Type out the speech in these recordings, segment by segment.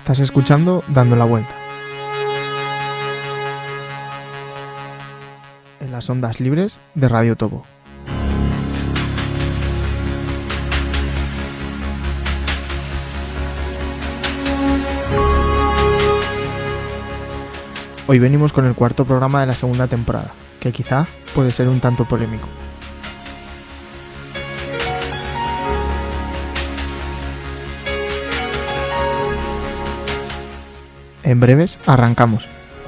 Estás escuchando Dando la Vuelta. En las ondas libres de Radio Topo. Hoy venimos con el cuarto programa de la segunda temporada, que quizá puede ser un tanto polémico. En breves, arrancamos.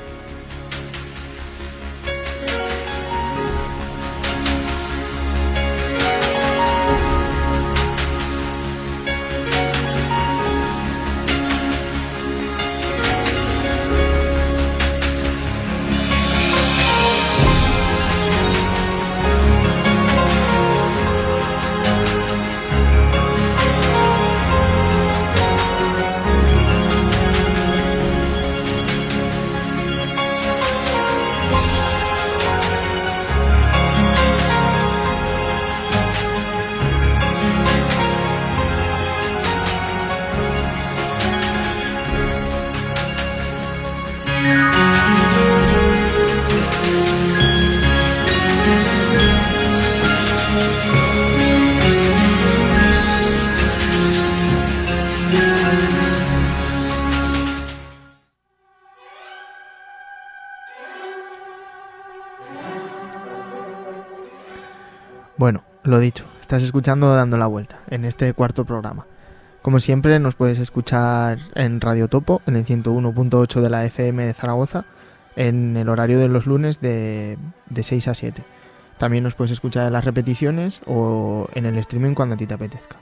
Bueno, lo dicho, estás escuchando Dando la Vuelta, en este cuarto programa. Como siempre, nos puedes escuchar en Radio Topo, en el 101.8 de la FM de Zaragoza, en el horario de los lunes de 6 a 7. También nos puedes escuchar en las repeticiones o en el streaming cuando a ti te apetezca.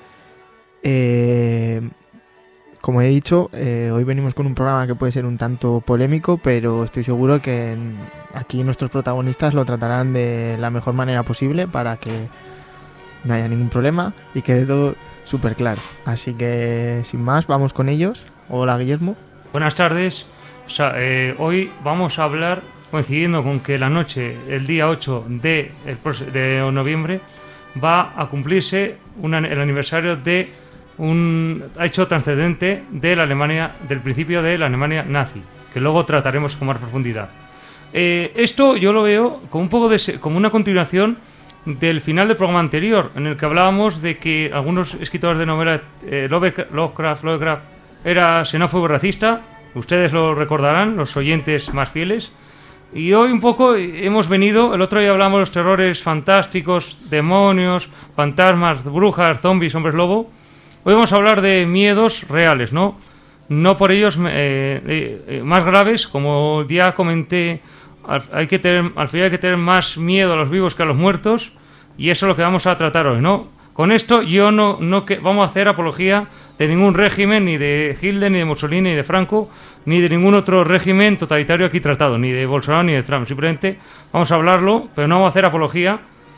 Como he dicho, hoy venimos con un programa que puede ser un tanto polémico, pero estoy seguro que aquí nuestros protagonistas lo tratarán de la mejor manera posible para que no haya ningún problema y quede todo súper claro. Así que, sin más, vamos con ellos. Hola, Guillermo. Buenas tardes. Hoy vamos a hablar, coincidiendo con que la noche, el día 8 de noviembre, va a cumplirse el aniversario de un hecho trascendente de la Alemania, del principio de la Alemania nazi, que luego trataremos con más profundidad. Esto yo lo veo como un poco como una continuación del final del programa anterior, en el que hablábamos de que algunos escritores de novela, Lovecraft era xenófobo y racista. Ustedes lo recordarán, los oyentes más fieles. Y hoy un poco hemos venido, el otro día hablamos de los terrores fantásticos, demonios, fantasmas, brujas, zombies, hombres lobo. Hoy vamos a hablar de miedos reales, ¿no? No por ellos más graves, como ya comenté, al final hay que tener más miedo a los vivos que a los muertos, y eso es lo que vamos a tratar hoy, ¿no? Con esto yo no vamos a hacer apología de ningún régimen, ni de Hitler, ni de Mussolini, ni de Franco, ni de ningún otro régimen totalitario aquí tratado, ni de Bolsonaro, ni de Trump. Simplemente vamos a hablarlo, pero no vamos a hacer apología.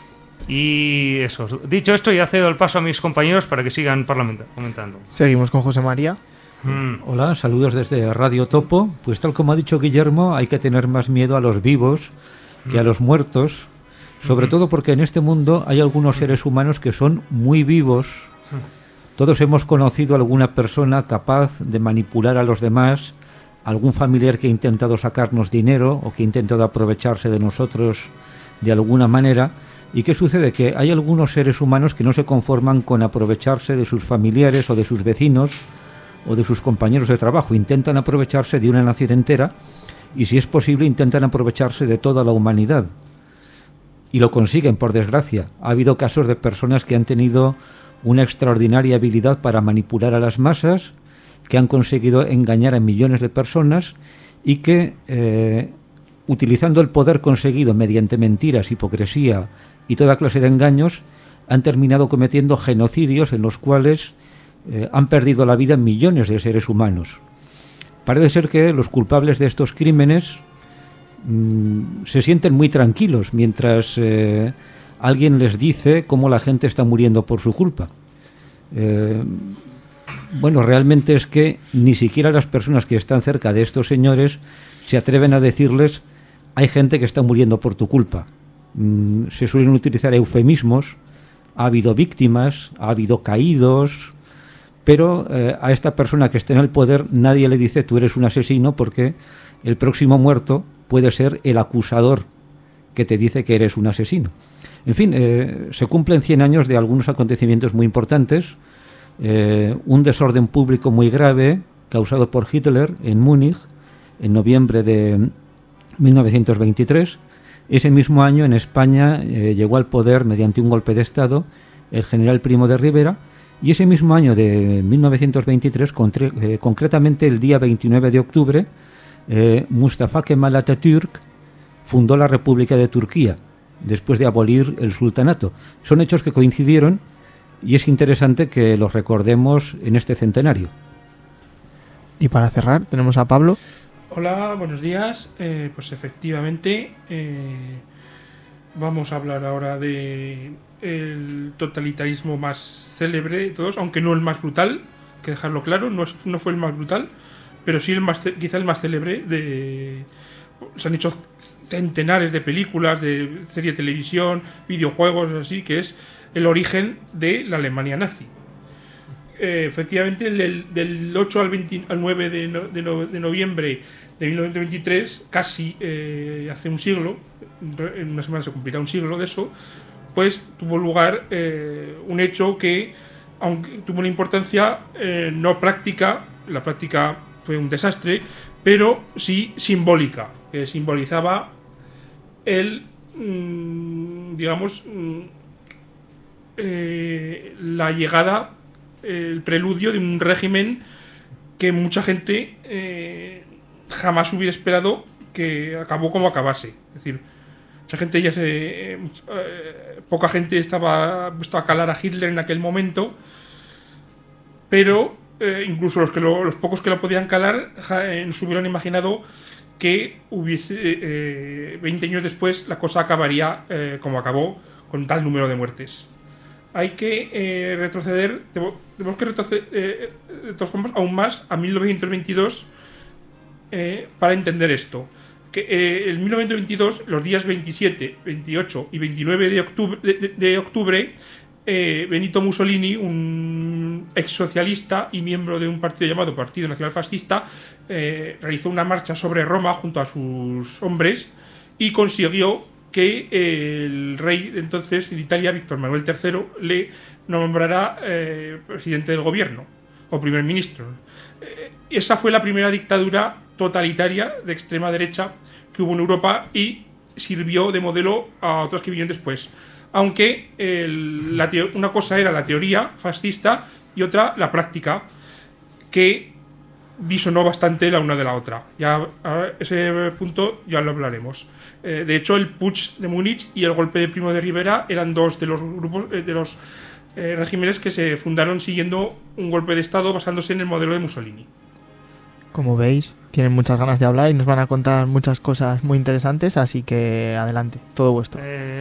Y eso, dicho esto, ya cedo el paso a mis compañeros para que sigan comentando. Seguimos con José María. Hola, saludos desde Radio Topo. Pues tal como ha dicho Guillermo, hay que tener más miedo a los vivos que a los muertos, sobre todo porque en este mundo hay algunos seres humanos que son muy vivos. Todos hemos conocido a alguna persona capaz de manipular a los demás, algún familiar que ha intentado sacarnos dinero o que ha intentado aprovecharse de nosotros de alguna manera. ¿Y qué sucede? Que hay algunos seres humanos que no se conforman con aprovecharse de sus familiares o de sus vecinos o de sus compañeros de trabajo. Intentan aprovecharse de una nación entera y, si es posible, intentan aprovecharse de toda la humanidad. Y lo consiguen, por desgracia. Ha habido casos de personas que han tenido una extraordinaria habilidad para manipular a las masas, que han conseguido engañar a millones de personas y que, utilizando el poder conseguido mediante mentiras, hipocresía y toda clase de engaños, han terminado cometiendo genocidios en los cuales han perdido la vida millones de seres humanos. Parece ser que los culpables de estos crímenes se sienten muy tranquilos mientras alguien les dice cómo la gente está muriendo por su culpa. Bueno, realmente es que ni siquiera las personas que están cerca de estos señores se atreven a decirles: hay gente que está muriendo por tu culpa. Se suelen utilizar eufemismos, ha habido víctimas, ha habido caídos, pero a esta persona que esté en el poder nadie le dice tú eres un asesino, porque el próximo muerto puede ser el acusador que te dice que eres un asesino. En fin, se cumplen 100 años de algunos acontecimientos muy importantes. Un desorden público muy grave causado por Hitler en Múnich en noviembre de 1923. Ese mismo año en España llegó al poder mediante un golpe de Estado el general Primo de Rivera, y ese mismo año de 1923, concretamente el día 29 de octubre, Mustafa Kemal Atatürk fundó la República de Turquía después de abolir el sultanato. Son hechos que coincidieron y es interesante que los recordemos en este centenario. Y para cerrar tenemos a Pablo. Hola, buenos días. Pues efectivamente vamos a hablar ahora de el totalitarismo más célebre de todos, aunque no el más brutal, hay que dejarlo claro, no fue el más brutal, pero sí quizá el más célebre. Se han hecho centenares de películas, de series de televisión, videojuegos, así, que es el origen de la Alemania nazi. Efectivamente, del 8 al 9 de noviembre de 1923, casi hace un siglo, en una semana se cumplirá un siglo de eso, pues tuvo lugar un hecho que, aunque tuvo una importancia no práctica, la práctica fue un desastre, pero sí simbólica, que simbolizaba la llegada, el preludio de un régimen que mucha gente jamás hubiera esperado que acabó como acabase. Es decir, mucha gente poca gente estaba puesto a calar a Hitler en aquel momento, pero incluso los pocos que lo podían calar no se hubieran imaginado que 20 años después la cosa acabaría como acabó, con tal número de muertes. Hay que retroceder, tenemos que retroceder de todas formas aún más a 1922 para entender esto. Que en 1922, los días 27, 28 y 29 de octubre, Benito Mussolini, un ex socialista y miembro de un partido llamado Partido Nacional Fascista, realizó una marcha sobre Roma junto a sus hombres y consiguió que el rey de entonces de Italia, Víctor Manuel III, le nombrara presidente del gobierno o primer ministro. Esa fue la primera dictadura totalitaria de extrema derecha que hubo en Europa y sirvió de modelo a otras que vinieron después. Aunque una cosa era la teoría fascista y otra la práctica, que disonó bastante la una de la otra. Ya ese punto ya lo hablaremos. De hecho, el putsch de Múnich y el golpe de Primo de Rivera eran dos de los grupos de los regímenes que se fundaron siguiendo un golpe de Estado basándose en el modelo de Mussolini. Como veis, tienen muchas ganas de hablar y nos van a contar muchas cosas muy interesantes, así que adelante, todo vuestro.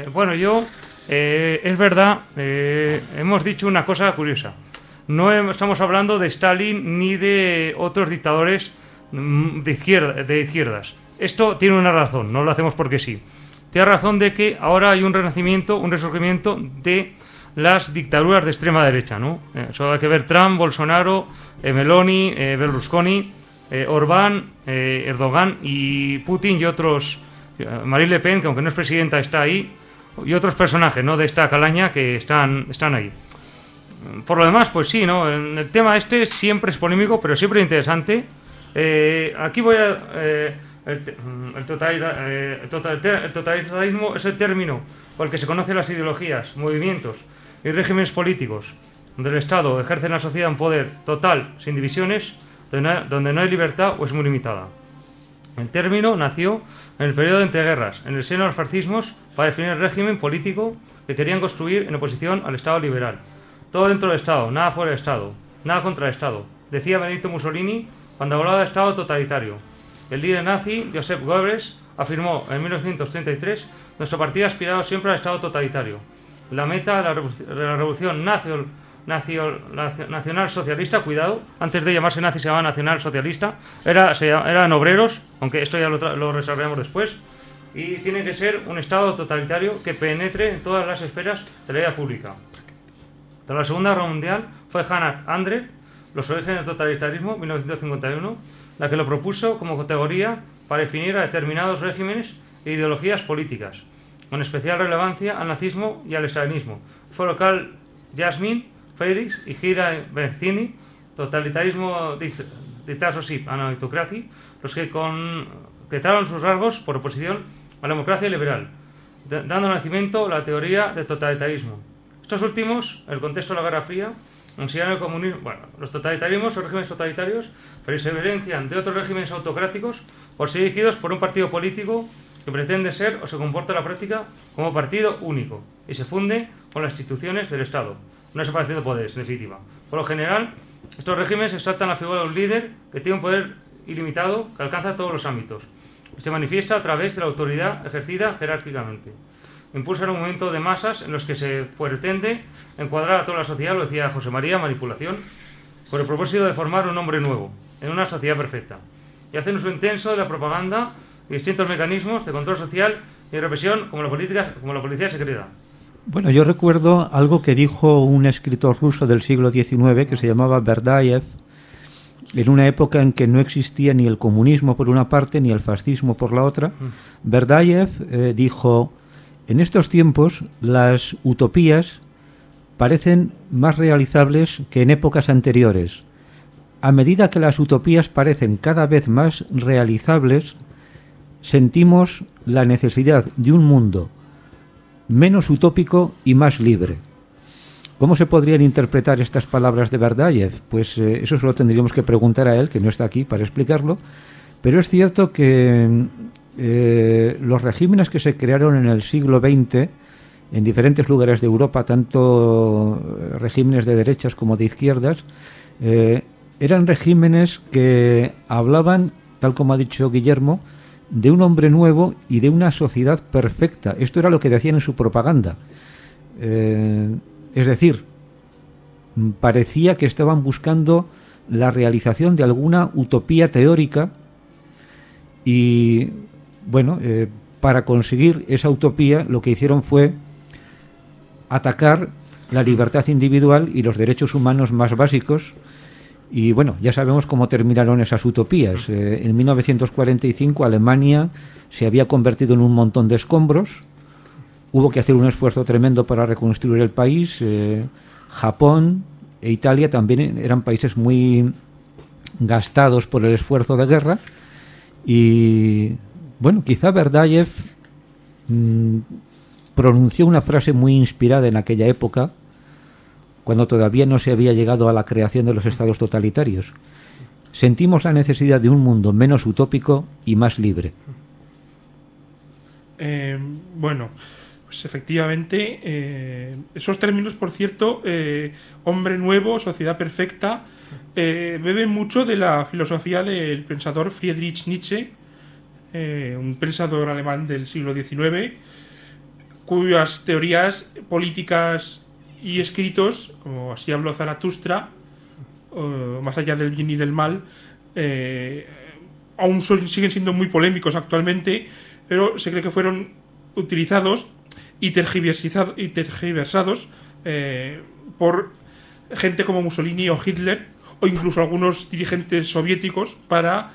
Es verdad, hemos dicho una cosa curiosa. No estamos hablando de Stalin ni de otros dictadores de izquierdas. Esto tiene una razón, no lo hacemos porque sí. Tiene razón de que ahora hay un renacimiento, un resurgimiento de las dictaduras de extrema derecha, ¿no? Solo hay que ver Trump, Bolsonaro, Meloni, Berlusconi, Orbán, Erdogan y Putin y otros, Marine Le Pen, que aunque no es presidenta está ahí, y otros personajes, ¿no?, de esta calaña que están ahí. Por lo demás, pues sí, ¿no? El tema este siempre es polémico, pero siempre interesante. Aquí voy a... El totalitarismo es el término por el que se conocen las ideologías, movimientos y regímenes políticos donde el Estado ejerce en la sociedad un poder total, sin divisiones, donde no hay libertad o es muy limitada. El término nació en el periodo de entreguerras, en el seno de los fascismos, para definir el régimen político que querían construir en oposición al Estado liberal. Todo dentro del Estado, nada fuera del Estado, nada contra el Estado, decía Benito Mussolini cuando hablaba de Estado totalitario. El líder nazi, Joseph Goebbels, afirmó en 1933: nuestro partido ha aspirado siempre al Estado totalitario. La meta de la revolución nacional socialista, cuidado, antes de llamarse nazi se llamaba nacional socialista, eran obreros, aunque esto ya lo resolveremos después, y tiene que ser un Estado totalitario que penetre en todas las esferas de la vida pública. Tras la Segunda Guerra Mundial fue Hannah Arendt Los orígenes del totalitarismo, 1951, la que lo propuso como categoría para definir a determinados regímenes e ideologías políticas, con especial relevancia al nazismo y al estalinismo. Fue local Jasmine Félix y Gira Berzini, totalitarismo dictatorship and autocracy, los que concretaron sus rasgos por oposición a la democracia liberal, dando nacimiento a la teoría del totalitarismo. Estos últimos, en el contexto de la Guerra Fría, consideran el comunismo. Bueno, los totalitarismos o regímenes totalitarios se diferencian de otros regímenes autocráticos por ser dirigidos por un partido político que pretende ser o se comporta en la práctica como partido único y se funde con las instituciones del Estado. Una separación de poderes, en definitiva. Por lo general, estos regímenes exaltan la figura de un líder que tiene un poder ilimitado que alcanza todos los ámbitos y se manifiesta a través de la autoridad ejercida jerárquicamente. Impulsan un movimiento de masas en los que se pretende encuadrar a toda la sociedad, lo decía José María, manipulación, con el propósito de formar un hombre nuevo, en una sociedad perfecta. Y hacen uso intenso de la propaganda y distintos mecanismos de control social y represión como la policía secreta. Bueno, yo recuerdo algo que dijo un escritor ruso del siglo XIX que se llamaba Berdayev, en una época en que no existía ni el comunismo por una parte ni el fascismo por la otra. Berdayev dijo: en estos tiempos las utopías parecen más realizables que en épocas anteriores. A medida que las utopías parecen cada vez más realizables, sentimos la necesidad de un mundo menos utópico y más libre. ¿Cómo se podrían interpretar estas palabras de Berdayev? Pues eso se lo tendríamos que preguntar a él, que no está aquí para explicarlo, pero es cierto que los regímenes que se crearon en el siglo XX en diferentes lugares de Europa, tanto regímenes de derechas como de izquierdas, eran regímenes que hablaban, tal como ha dicho Guillermo, de un hombre nuevo y de una sociedad perfecta. Esto era lo que decían en su propaganda. Es decir, parecía que estaban buscando la realización de alguna utopía teórica y, bueno, para conseguir esa utopía lo que hicieron fue atacar la libertad individual y los derechos humanos más básicos. Y bueno, ya sabemos cómo terminaron esas utopías. En 1945 Alemania se había convertido en un montón de escombros. Hubo que hacer un esfuerzo tremendo para reconstruir el país. Japón e Italia también eran países muy gastados por el esfuerzo de guerra. Y bueno, quizá Berdayev pronunció una frase muy inspirada en aquella época, cuando todavía no se había llegado a la creación de los estados totalitarios. Sentimos la necesidad de un mundo menos utópico y más libre. Bueno, pues efectivamente, esos términos, por cierto, hombre nuevo, sociedad perfecta, beben mucho de la filosofía del pensador Friedrich Nietzsche, un pensador alemán del siglo XIX, cuyas teorías políticas y escritos, como Así habló Zaratustra, Más allá del bien y del mal, aún siguen siendo muy polémicos actualmente, pero se cree que fueron utilizados y tergiversados por gente como Mussolini o Hitler, o incluso algunos dirigentes soviéticos, para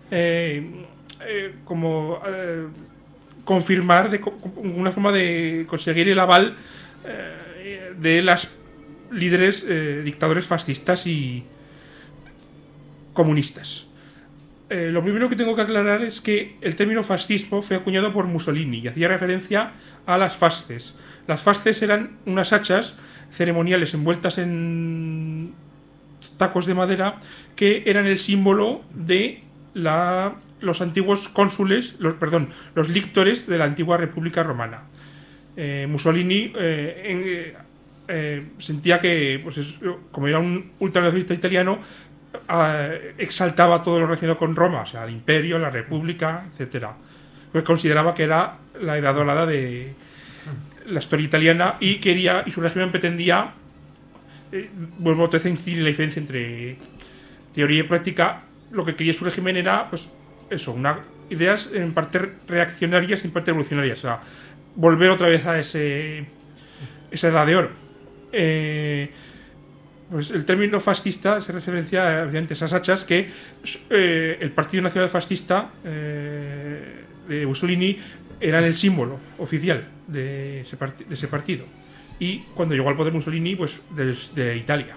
confirmar una forma de conseguir el aval de las líderes dictadores fascistas y comunistas. Lo primero que tengo que aclarar es que el término fascismo fue acuñado por Mussolini y hacía referencia a las fasces. Las fasces eran unas hachas ceremoniales envueltas en tacos de madera que eran el símbolo de los antiguos cónsules, los lictores de la antigua República Romana. Mussolini sentía que, pues, como era un ultranacionalista italiano, exaltaba todo lo relacionado con Roma, o sea, el imperio, la república, etcétera. Pues consideraba que era la edad dorada de la historia italiana y su régimen pretendía, vuelvo a decir la diferencia entre teoría y práctica. Lo que quería su régimen era, pues eso, ideas en parte reaccionarias y en parte revolucionarias, o sea, volver otra vez a esa edad de oro. Pues el término fascista se referencia evidentemente a esas hachas que el Partido Nacional Fascista de Mussolini era el símbolo oficial de ese partido. Y cuando llegó al poder Mussolini, pues desde Italia.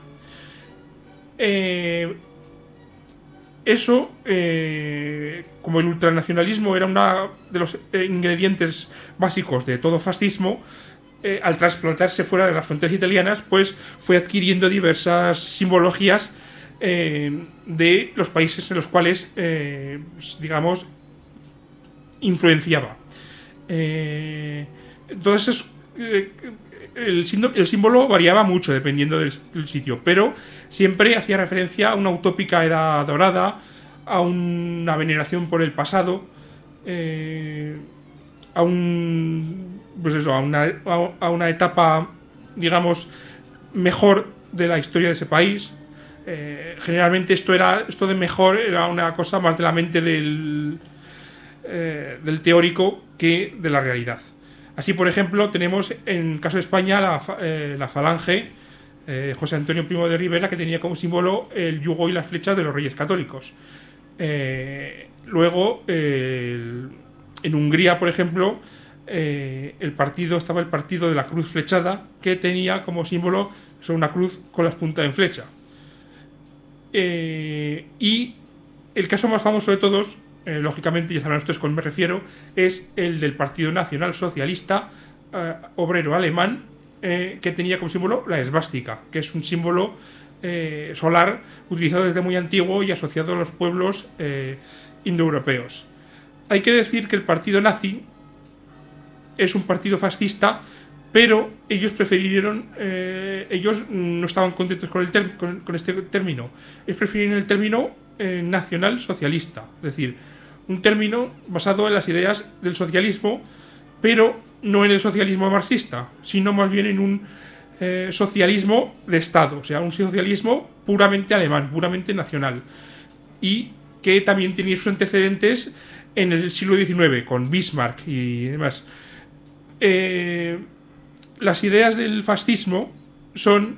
Eso, como el ultranacionalismo era uno de los ingredientes básicos de todo fascismo, al trasplantarse fuera de las fronteras italianas, pues fue adquiriendo diversas simbologías de los países en los cuales, digamos, influenciaba. Entonces, el símbolo variaba mucho dependiendo del sitio, pero siempre hacía referencia a una utópica edad dorada, a una veneración por el pasado, a una etapa, digamos, mejor de la historia de ese país. Generalmente esto de mejor era una cosa más de la mente del teórico que de la realidad. Así, por ejemplo, tenemos en el caso de España la Falange, José Antonio Primo de Rivera, que tenía como símbolo el yugo y las flechas de los Reyes Católicos. Luego, en Hungría, por ejemplo, estaba el partido de la cruz flechada, que tenía como símbolo una cruz con las puntas en flecha. Y el caso más famoso de todos, lógicamente ya sabrán ustedes a cuál me refiero, es el del Partido Nacional Socialista Obrero Alemán, que tenía como símbolo la esvástica, que es un símbolo solar utilizado desde muy antiguo y asociado a los pueblos indoeuropeos. Hay que decir que el partido nazi es un partido fascista, pero ellos prefirieron, ellos no estaban contentos con este término. Ellos prefirieron el término nacional socialista, es decir, un término basado en las ideas del socialismo, pero no en el socialismo marxista, sino más bien en un socialismo de Estado, o sea, un socialismo puramente alemán, puramente nacional, y que también tenía sus antecedentes en el siglo XIX, con Bismarck y demás. Las ideas del fascismo son,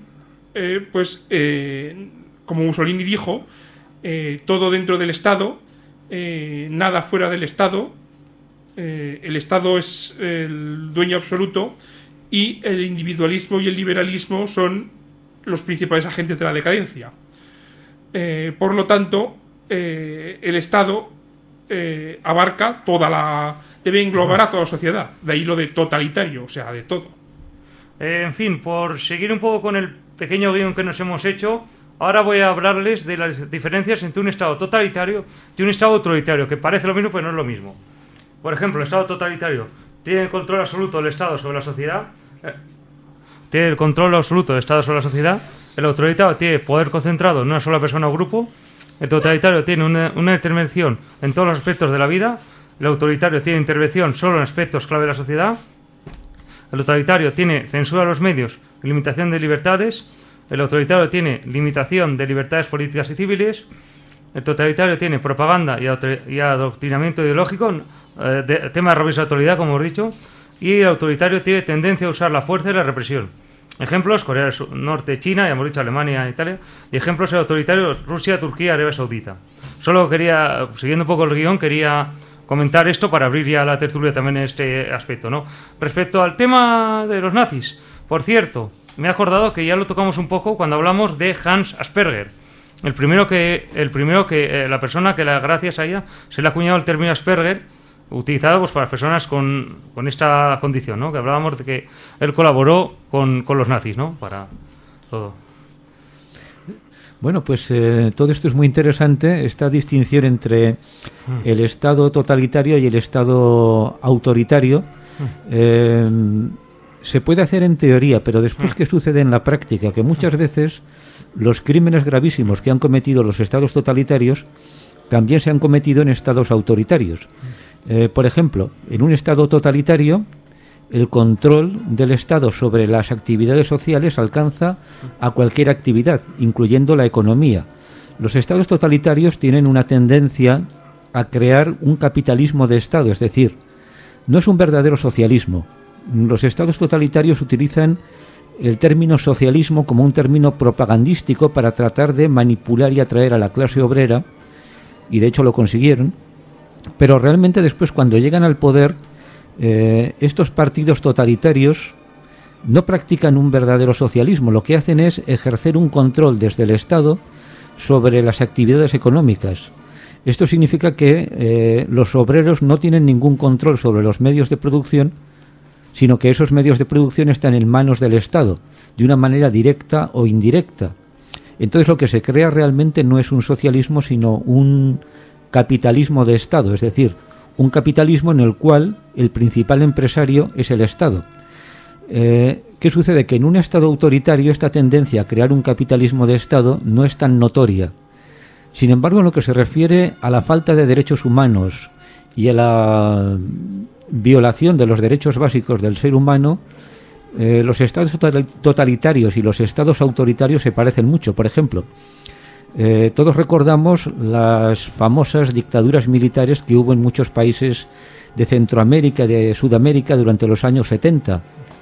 como Mussolini dijo, todo dentro del Estado, nada fuera del Estado. El Estado es el dueño absoluto y el individualismo y el liberalismo son los principales agentes de la decadencia. Por lo tanto, el Estado abarca debe englobar a toda la sociedad. De ahí lo de totalitario, o sea, de todo. En fin, por seguir un poco con el pequeño guión que nos hemos hecho, ahora voy a hablarles de las diferencias entre un Estado totalitario y un Estado autoritario, que parece lo mismo, pero no es lo mismo. Por ejemplo, el Estado totalitario tiene el control absoluto del Estado sobre la sociedad. Tiene el control absoluto del Estado sobre la sociedad. El autoritario tiene poder concentrado en una sola persona o grupo. El totalitario tiene una intervención en todos los aspectos de la vida. El autoritario tiene intervención solo en aspectos clave de la sociedad. El totalitario tiene censura a los medios y limitación de libertades. El autoritario tiene limitación de libertades políticas y civiles. El totalitario tiene propaganda y adoctrinamiento ideológico, tema de rabiosa autoridad, como hemos dicho. Y el autoritario tiene tendencia a usar la fuerza y la represión. Ejemplos: Corea del Norte, China, ya hemos dicho Alemania, Italia. Y ejemplos: el autoritario, Rusia, Turquía, Arabia Saudita. Solo quería, siguiendo un poco el guión, quería comentar esto para abrir ya la tertulia también en este aspecto, ¿no? Respecto al tema de los nazis, por cierto, me he acordado que ya lo tocamos un poco cuando hablamos de Hans Asperger. La persona que gracias a ella se le ha acuñado el término Asperger, utilizado pues para personas con esta condición, ¿no? Que hablábamos de que él colaboró con los nazis, ¿no? Para todo. Bueno, pues todo esto es muy interesante, esta distinción entre el Estado totalitario y el Estado autoritario. Se puede hacer en teoría, pero después, ¿qué sucede en la práctica? Que muchas veces los crímenes gravísimos que han cometido los estados totalitarios también se han cometido en estados autoritarios. Por ejemplo, en un estado totalitario, el control del Estado sobre las actividades sociales alcanza a cualquier actividad, incluyendo la economía. Los estados totalitarios tienen una tendencia a crear un capitalismo de Estado, es decir, no es un verdadero socialismo. Los estados totalitarios utilizan el término socialismo como un término propagandístico para tratar de manipular y atraer a la clase obrera, y de hecho lo consiguieron, pero realmente después, cuando llegan al poder, estos partidos totalitarios no practican un verdadero socialismo. Lo que hacen es ejercer un control desde el Estado sobre las actividades económicas. Esto significa que los obreros no tienen ningún control sobre los medios de producción, sino que esos medios de producción están en manos del Estado, de una manera directa o indirecta. Entonces lo que se crea realmente no es un socialismo, sino un capitalismo de Estado, es decir, un capitalismo en el cual el principal empresario es el Estado. ¿Qué sucede? Que en un Estado autoritario esta tendencia a crear un capitalismo de Estado no es tan notoria. Sin embargo, en lo que se refiere a la falta de derechos humanos y a la violación de los derechos básicos del ser humano, los estados totalitarios y los estados autoritarios se parecen mucho. Por ejemplo, todos recordamos las famosas dictaduras militares que hubo en muchos países de Centroamérica y de Sudamérica durante los años 70.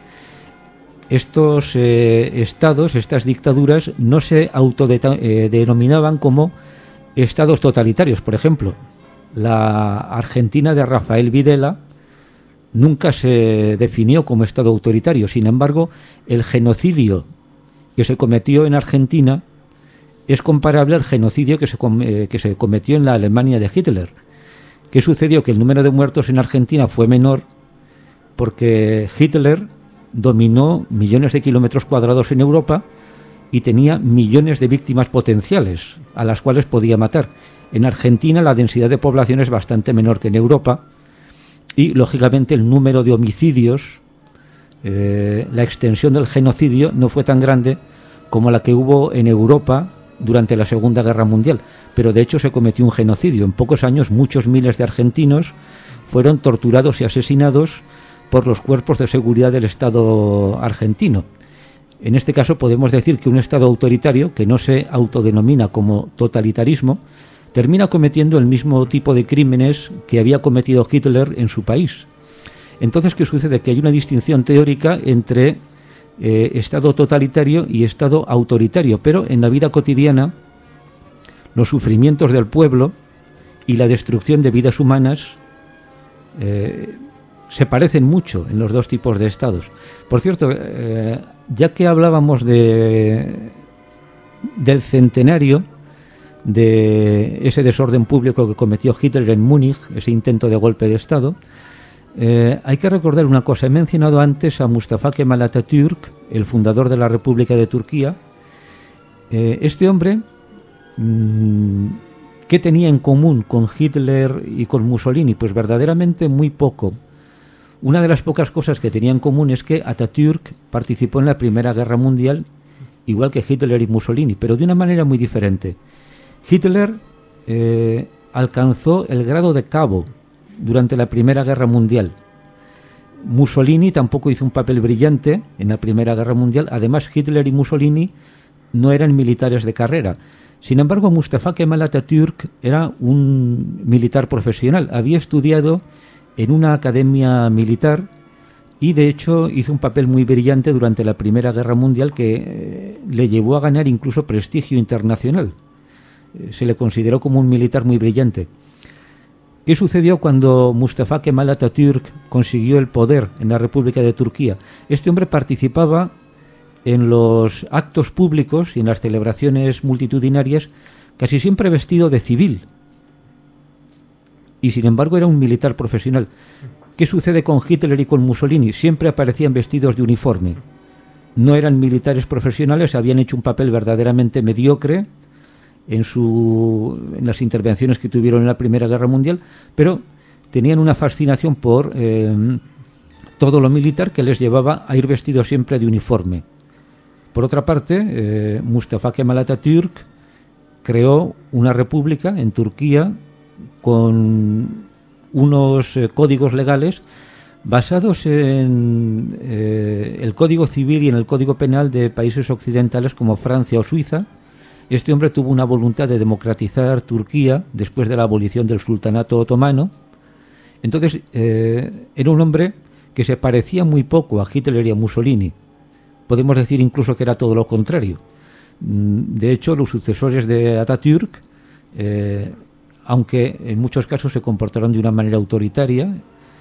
Estos estados, estas dictaduras, no se autodenominaban como estados totalitarios. Por ejemplo, la Argentina de Rafael Videla nunca se definió como estado autoritario. Sin embargo, el genocidio que se cometió en Argentina es comparable al genocidio que se cometió en la Alemania de Hitler. ¿Qué sucedió? Que el número de muertos en Argentina fue menor porque Hitler dominó millones de kilómetros cuadrados en Europa y tenía millones de víctimas potenciales a las cuales podía matar. En Argentina la densidad de población es bastante menor que en Europa y, lógicamente, el número de homicidios, la extensión del genocidio no fue tan grande como la que hubo en Europa durante la Segunda Guerra Mundial. Pero, de hecho, se cometió un genocidio. En pocos años, muchos miles de argentinos fueron torturados y asesinados por los cuerpos de seguridad del Estado argentino. En este caso podemos decir que un Estado autoritario, que no se autodenomina como totalitarismo, termina cometiendo el mismo tipo de crímenes que había cometido Hitler en su país. Entonces, ¿qué sucede? Que hay una distinción teórica entre Estado totalitario y Estado autoritario, pero en la vida cotidiana los sufrimientos del pueblo y la destrucción de vidas humanas se parecen mucho en los dos tipos de estados. Por cierto, ya que hablábamos del centenario de ese desorden público que cometió Hitler en Múnich, ese intento de golpe de Estado, hay que recordar una cosa. He mencionado antes a Mustafa Kemal Atatürk, el fundador de la República de Turquía. Este hombre, ¿qué tenía en común con Hitler y con Mussolini? Pues verdaderamente muy poco. Una de las pocas cosas que tenía en común es que Atatürk participó en la Primera Guerra Mundial, igual que Hitler y Mussolini, pero de una manera muy diferente. Hitler alcanzó el grado de cabo durante la Primera Guerra Mundial. Mussolini tampoco hizo un papel brillante en la Primera Guerra Mundial. Además, Hitler y Mussolini no eran militares de carrera. Sin embargo, Mustafa Kemal Atatürk era un militar profesional. Había estudiado en una academia militar y, de hecho, hizo un papel muy brillante durante la Primera Guerra Mundial que le llevó a ganar incluso prestigio internacional. Se le consideró como un militar muy brillante. ¿Qué sucedió cuando Mustafa Kemal Atatürk consiguió el poder en la República de Turquía? Este hombre participaba en los actos públicos y en las celebraciones multitudinarias casi siempre vestido de civil. Y sin embargo era un militar profesional. ¿Qué sucede con Hitler y con Mussolini? Siempre aparecían vestidos de uniforme. No eran militares profesionales, habían hecho un papel verdaderamente mediocre en las intervenciones que tuvieron en la Primera Guerra Mundial, pero tenían una fascinación por todo lo militar que les llevaba a ir vestidos siempre de uniforme. Por otra parte, Mustafa Kemal Atatürk creó una república en Turquía con unos códigos legales basados en el Código Civil y en el Código Penal de países occidentales como Francia o Suiza. Este hombre tuvo una voluntad de democratizar Turquía después de la abolición del sultanato otomano. Entonces, era un hombre que se parecía muy poco a Hitler y a Mussolini, podemos decir incluso que era todo lo contrario. De hecho, los sucesores de Atatürk, aunque en muchos casos se comportaron de una manera autoritaria,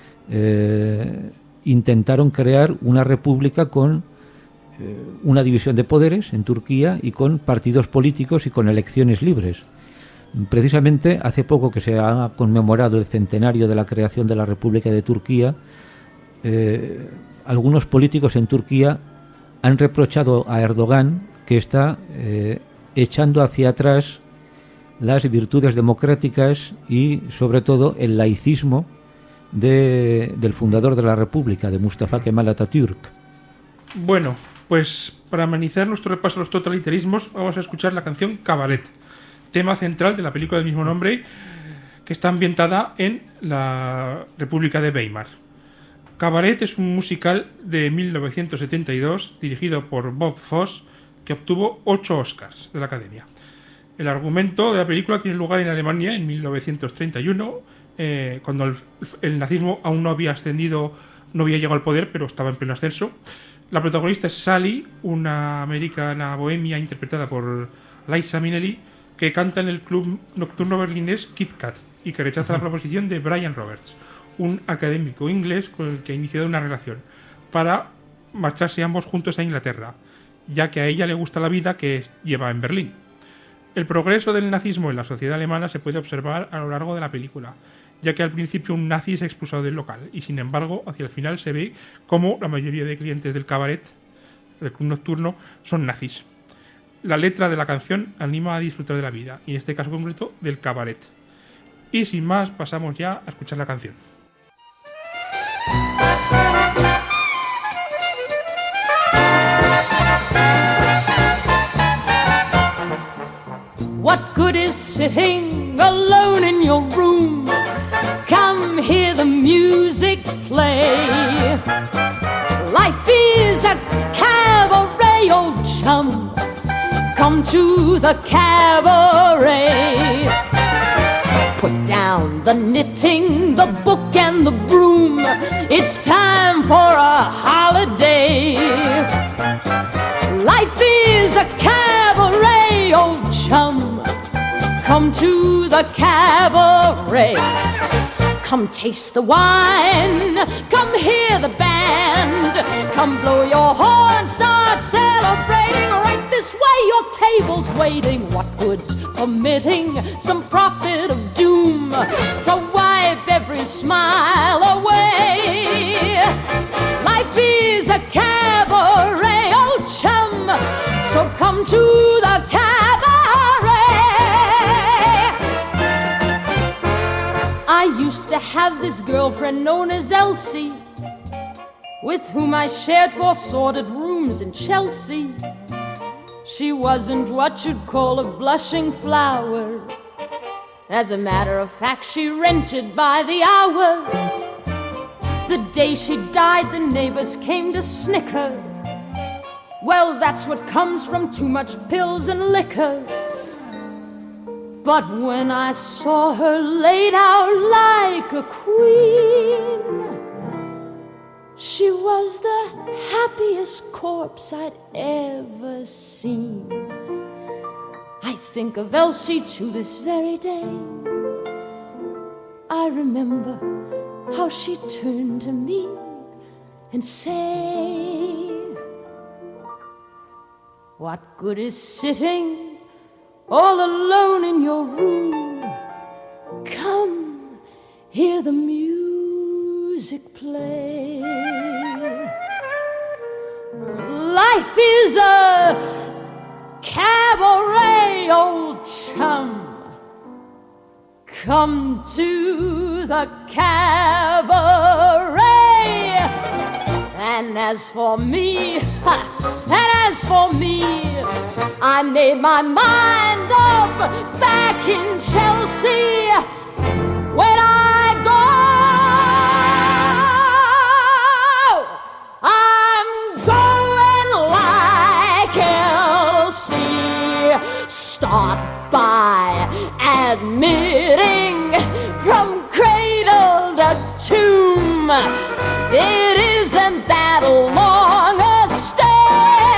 intentaron crear una república con una división de poderes en Turquía y con partidos políticos y con elecciones libres. Precisamente hace poco que se ha conmemorado el centenario de la creación de la República de Turquía, algunos políticos en Turquía han reprochado a Erdogan que está echando hacia atrás las virtudes democráticas y sobre todo el laicismo del fundador de la República, de Mustafa Kemal Atatürk. Bueno, pues para amenizar nuestro repaso a los totalitarismos vamos a escuchar la canción Cabaret, tema central de la película del mismo nombre, que está ambientada en la República de Weimar. Cabaret es un musical de 1972 dirigido por Bob Fosse que obtuvo 8 Oscars de la Academia. El argumento de la película tiene lugar en Alemania en 1931, cuando el nazismo aún no había llegado al poder, pero estaba en pleno ascenso. La protagonista es Sally, una americana bohemia interpretada por Liza Minnelli, que canta en el club nocturno berlinés Kit Kat y que rechaza la proposición de Brian Roberts, un académico inglés con el que ha iniciado una relación, para marcharse ambos juntos a Inglaterra, ya que a ella le gusta la vida que lleva en Berlín. El progreso del nazismo en la sociedad alemana se puede observar a lo largo de la película, ya que al principio un nazi es expulsado del local y sin embargo hacia el final se ve cómo la mayoría de clientes del cabaret, del club nocturno, son nazis. La letra de la canción anima a disfrutar de la vida, y en este caso concreto del cabaret. Y sin más, pasamos ya a escuchar la canción. What good is sitting alone in your room? Come hear the music play. Life is a cabaret, old chum. Come to the cabaret. Put down the knitting, the book and the broom. It's time for a holiday. Life is a cabaret, old chum. Come to the cabaret. Come taste the wine, come hear the band. Come blow your horn, start celebrating. Right this way, your table's waiting. What good's permitting some prophet of doom to wipe every smile away? Life is a cabaret, old chum, so come to the cabaret. I used to have this girlfriend known as Elsie, with whom I shared 4 sordid rooms in Chelsea. She wasn't what you'd call a blushing flower. As a matter of fact, she rented by the hour. The day she died, the neighbors came to snicker. Well, that's what comes from too much pills and liquor. But when I saw her laid out like a queen, she was the happiest corpse I'd ever seen. I think of Elsie to this very day. I remember how she turned to me and say, what good is sitting all alone in your room? Come, hear the music play. Life is a cabaret, old chum. Come to the cabaret. And as for me, I made my mind up back in Chelsea. When I go, I'm going like Elsie. Start by admitting from cradle to tomb, it isn't that long a stay.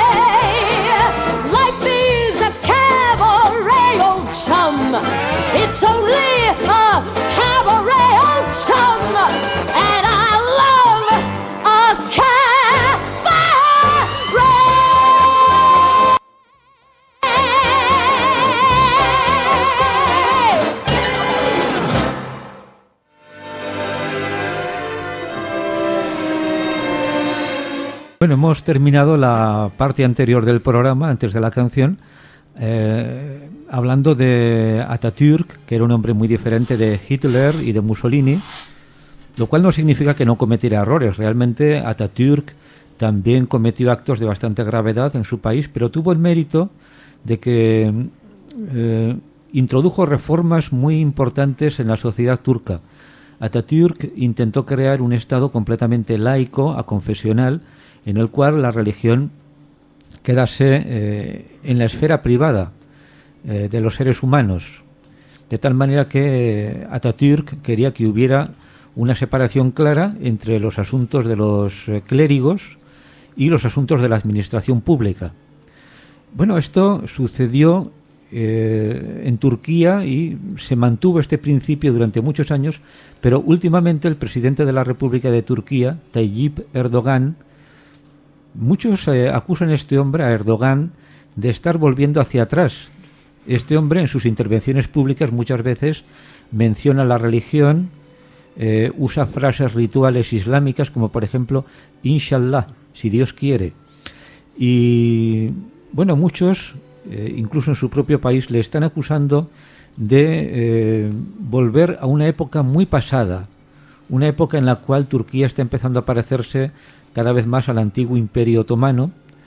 Bueno, hemos terminado la parte anterior del programa, antes de la canción, hablando de Atatürk, que era un hombre muy diferente de Hitler y de Mussolini, lo cual no significa que no cometiera errores. Realmente Atatürk también cometió actos de bastante gravedad en su país, pero tuvo el mérito de que introdujo reformas muy importantes en la sociedad turca. Atatürk intentó crear un Estado completamente laico, aconfesional, en el cual la religión quedase en la esfera privada de los seres humanos, de tal manera que Atatürk quería que hubiera una separación clara entre los asuntos de los clérigos y los asuntos de la administración pública. Bueno, esto sucedió en Turquía y se mantuvo este principio durante muchos años, pero últimamente el presidente de la República de Turquía, Tayyip Erdogan, muchos acusan a este hombre, a Erdogan, de estar volviendo hacia atrás. Este hombre en sus intervenciones públicas muchas veces menciona la religión, usa frases rituales islámicas como por ejemplo Inshallah, si Dios quiere. Y bueno, muchos, incluso en su propio país, le están acusando de volver a una época muy pasada, una época en la cual Turquía está empezando a parecerse cada vez más al antiguo Imperio Otomano.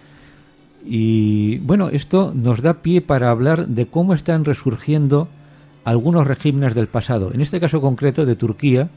Y bueno, esto nos da pie para hablar de cómo están resurgiendo algunos regímenes del pasado. En este caso concreto de Turquía,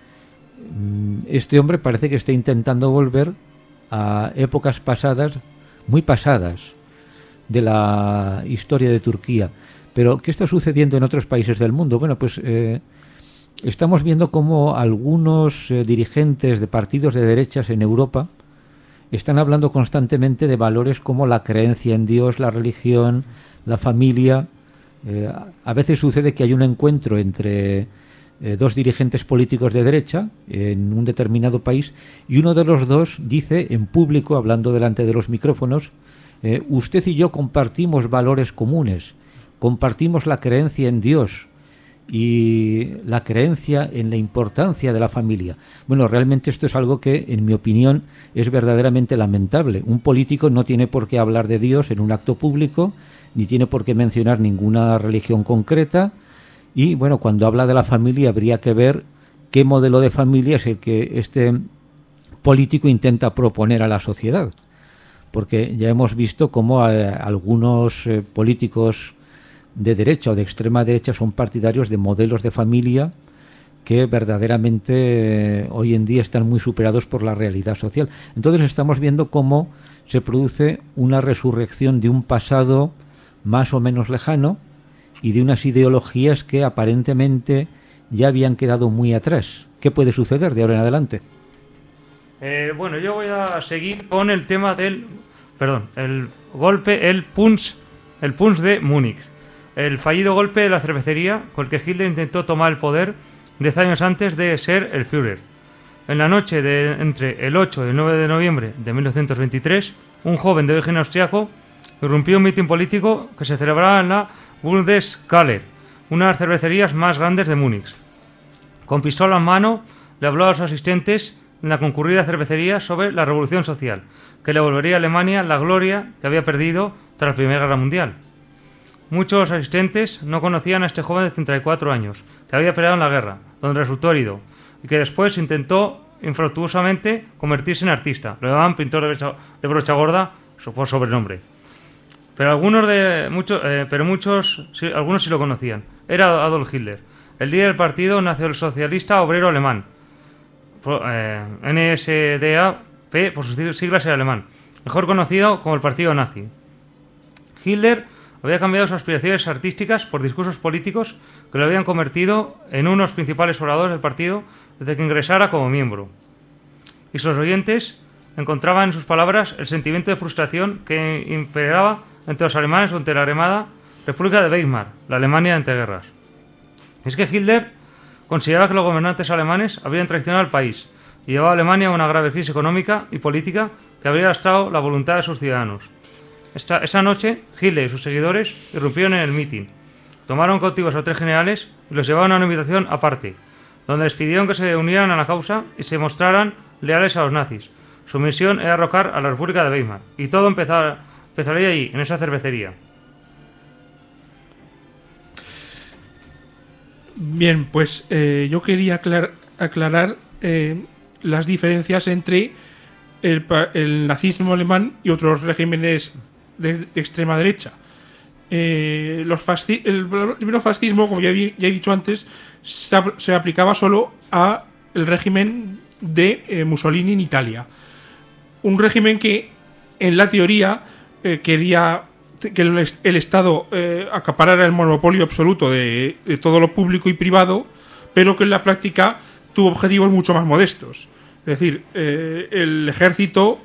este hombre parece que está intentando volver a épocas pasadas, muy pasadas, de la historia de Turquía. Pero, ¿qué está sucediendo en otros países del mundo? Bueno, pues estamos viendo cómo algunos dirigentes de partidos de derechas en Europa están hablando constantemente de valores como la creencia en Dios, la religión, la familia. A veces sucede que hay un encuentro entre dos dirigentes políticos de derecha en un determinado país y uno de los dos dice en público, hablando delante de los micrófonos, usted y yo compartimos valores comunes, compartimos la creencia en Dios y la creencia en la importancia de la familia. Bueno, realmente esto es algo que, en mi opinión, es verdaderamente lamentable. Un político no tiene por qué hablar de Dios en un acto público, ni tiene por qué mencionar ninguna religión concreta, y bueno, cuando habla de la familia habría que ver qué modelo de familia es el que este político intenta proponer a la sociedad. Porque ya hemos visto cómo algunos políticos de derecha o de extrema derecha son partidarios de modelos de familia que verdaderamente hoy en día están muy superados por la realidad social. Entonces estamos viendo cómo se produce una resurrección de un pasado más o menos lejano y de unas ideologías que aparentemente ya habían quedado muy atrás. ¿Qué puede suceder de ahora en adelante? Bueno, yo voy a seguir con el tema del, el golpe, el punch de Múnich. El fallido golpe de la cervecería con el que Hitler intentó tomar el poder 10 años antes de ser el Führer. En la noche entre el 8 y el 9 de noviembre de 1923, un joven de origen austriaco irrumpió un mitin político que se celebraba en la Bundeskeller, una de las cervecerías más grandes de Múnich. Con pistola en mano, le habló a los asistentes en la concurrida cervecería sobre la revolución social, que le volvería a Alemania la gloria que había perdido tras la Primera Guerra Mundial. Muchos asistentes no conocían a este joven de 34 años, que había peleado en la guerra, donde resultó herido, y que después intentó infructuosamente convertirse en artista. Lo llamaban pintor de brocha gorda por sobrenombre. Pero algunos sí lo conocían. Era Adolf Hitler, el líder del partido nacionalsocialista obrero alemán, NSDAP por sus siglas en alemán, mejor conocido como el partido nazi. Hitler había cambiado sus aspiraciones artísticas por discursos políticos que lo habían convertido en uno de los principales oradores del partido desde que ingresara como miembro. Y sus oyentes encontraban en sus palabras el sentimiento de frustración que imperaba entre los alemanes durante la remada República de Weimar, la Alemania de entreguerras. Es que Hitler consideraba que los gobernantes alemanes habían traicionado al país y llevado a Alemania a una grave crisis económica y política que habría lastrado la voluntad de sus ciudadanos. Esa noche, Hitler y sus seguidores irrumpieron en el mitin, tomaron cautivos a 3 generales y los llevaron a una habitación aparte, donde les pidieron que se unieran a la causa y se mostraran leales a los nazis. Su misión era derrocar a la República de Weimar. Y todo empezaría ahí, en esa cervecería. Bien, pues yo quería aclarar las diferencias entre el nazismo alemán y otros regímenes de extrema derecha. El primero fascismo, como ya he dicho antes, se aplicaba solo al régimen de Mussolini en Italia. Un régimen que, en la teoría, quería que el Estado acaparara el monopolio absoluto de todo lo público y privado, pero que en la práctica tuvo objetivos mucho más modestos. Es decir, el ejército,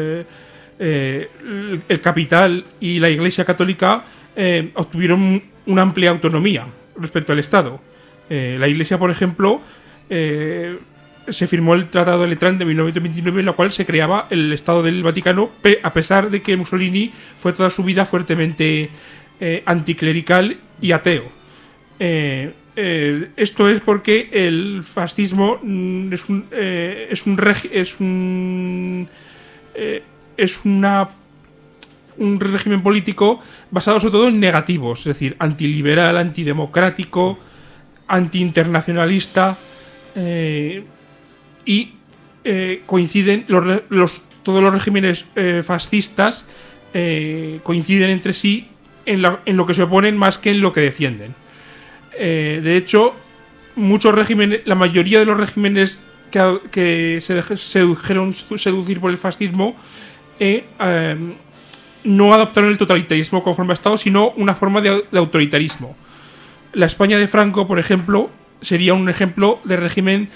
el capital y la Iglesia católica obtuvieron una amplia autonomía respecto al Estado. La Iglesia, por ejemplo, se firmó el Tratado de Letrán de 1929, en la cual se creaba el Estado del Vaticano, a pesar de que Mussolini fue toda su vida fuertemente anticlerical y ateo. Esto es porque el fascismo es un régimen político basado sobre todo en negativos, es decir, antiliberal, antidemocrático, antiinternacionalista, y coinciden todos los regímenes fascistas coinciden entre sí en lo que se oponen más que en lo que defienden. De hecho, muchos regímenes, la mayoría de los regímenes que se dejaron seducir por el fascismo no adoptaron el totalitarismo como forma de Estado, sino una forma de autoritarismo. La España de Franco, por ejemplo, sería un ejemplo de régimen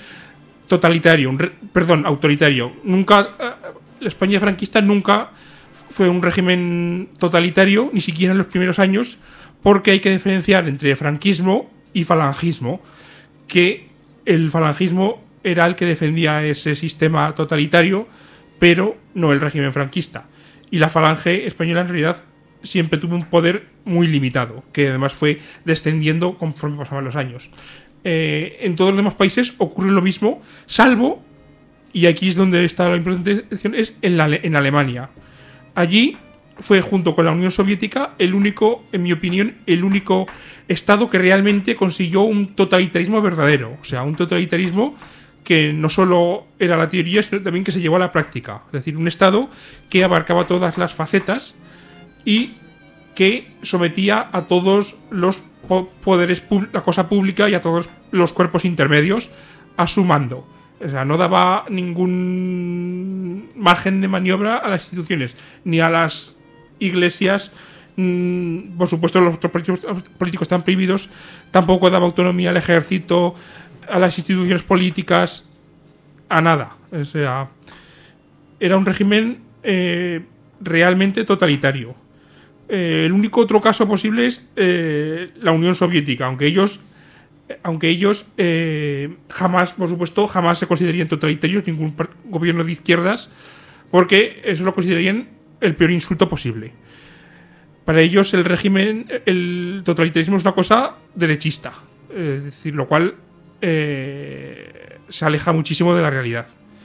autoritario. La España franquista nunca fue un régimen totalitario, ni siquiera en los primeros años, porque hay que diferenciar entre franquismo y falangismo, que el falangismo era el que defendía ese sistema totalitario, pero no el régimen franquista. Y la falange española en realidad siempre tuvo un poder muy limitado, que además fue descendiendo conforme pasaban los años. En todos los demás países ocurre lo mismo, salvo, y aquí es donde está la importante distinción, es en Alemania. Allí fue, junto con la Unión Soviética, el único, en mi opinión, el único Estado que realmente consiguió un totalitarismo verdadero. O sea, un totalitarismo que no solo era la teoría, sino también que se llevó a la práctica. Es decir, un Estado que abarcaba todas las facetas y que sometía a todos los poderes, la cosa pública y a todos los cuerpos intermedios a su mando. O sea, no daba ningún margen de maniobra a las instituciones, ni a las iglesias. Por supuesto, los otros políticos están prohibidos. Tampoco daba autonomía al ejército, a las instituciones políticas, a nada. O sea, era un régimen realmente totalitario. El único otro caso posible es la Unión Soviética, aunque ellos jamás, por supuesto, jamás se considerarían totalitarios, ningún gobierno de izquierdas, porque eso lo considerarían el peor insulto posible. Para ellos el totalitarismo es una cosa derechista, es decir, lo cual se aleja muchísimo de la realidad.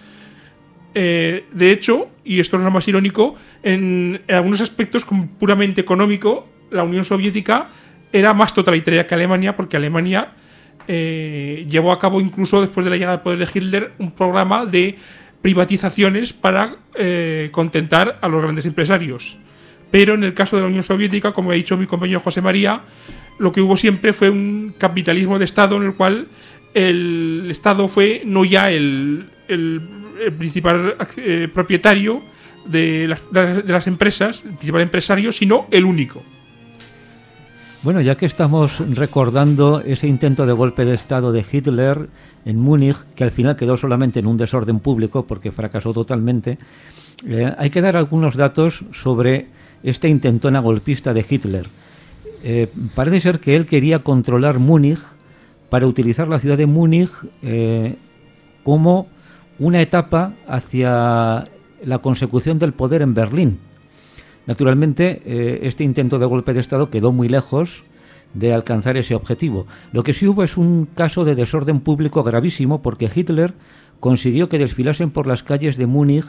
De hecho, y esto es lo más irónico, en algunos aspectos como puramente económico, la Unión Soviética era más totalitaria que Alemania, porque Alemania llevó a cabo, incluso después de la llegada al poder de Hitler, un programa de privatizaciones para contentar a los grandes empresarios. Pero en el caso de la Unión Soviética, como ha dicho mi compañero José María, lo que hubo siempre fue un capitalismo de Estado en el cual el Estado fue no ya el principal propietario de las empresas, el principal empresario, sino el único. Bueno, ya que estamos recordando ese intento de golpe de Estado de Hitler en Múnich, que al final quedó solamente en un desorden público porque fracasó totalmente, hay que dar algunos datos sobre este intentona golpista de Hitler. Parece ser que él quería controlar Múnich para utilizar la ciudad de Múnich como una etapa hacia la consecución del poder en Berlín. Naturalmente, este intento de golpe de Estado quedó muy lejos de alcanzar ese objetivo. Lo que sí hubo es un caso de desorden público gravísimo, porque Hitler consiguió que desfilasen por las calles de Múnich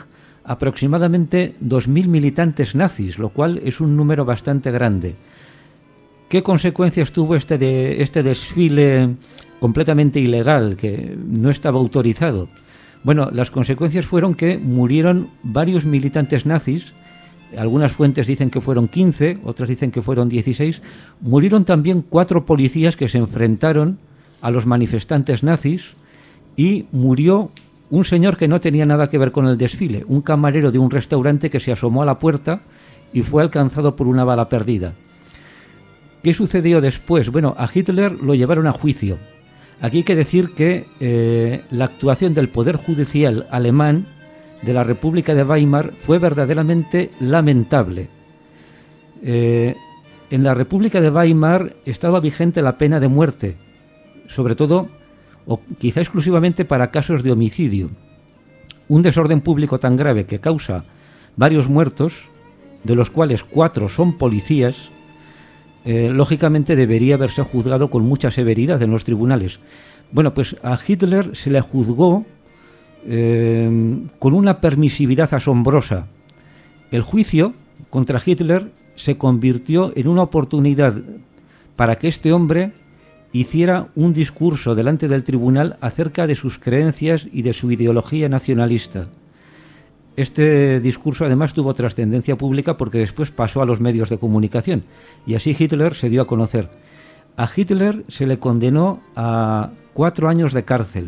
aproximadamente 2.000 militantes nazis, lo cual es un número bastante grande. ¿Qué consecuencias tuvo este desfile completamente ilegal, que no estaba autorizado? Bueno, las consecuencias fueron que murieron varios militantes nazis. Algunas fuentes dicen que fueron 15, otras dicen que fueron 16. Murieron también 4 policías que se enfrentaron a los manifestantes nazis, y murió un señor que no tenía nada que ver con el desfile, un camarero de un restaurante que se asomó a la puerta y fue alcanzado por una bala perdida. ¿Qué sucedió después? Bueno, a Hitler lo llevaron a juicio. Aquí hay que decir que la actuación del Poder Judicial alemán de la República de Weimar fue verdaderamente lamentable. En la República de Weimar estaba vigente la pena de muerte, sobre todo, o quizá exclusivamente para casos de homicidio. Un desorden público tan grave que causa varios muertos, de los cuales 4 son policías, lógicamente debería haberse juzgado con mucha severidad en los tribunales. Bueno, pues a Hitler se le juzgó con una permisividad asombrosa. El juicio contra Hitler se convirtió en una oportunidad para que este hombre hiciera un discurso delante del tribunal acerca de sus creencias y de su ideología nacionalista. Este discurso además tuvo trascendencia pública porque después pasó a los medios de comunicación y así Hitler se dio a conocer. A Hitler se le condenó a 4 años de cárcel.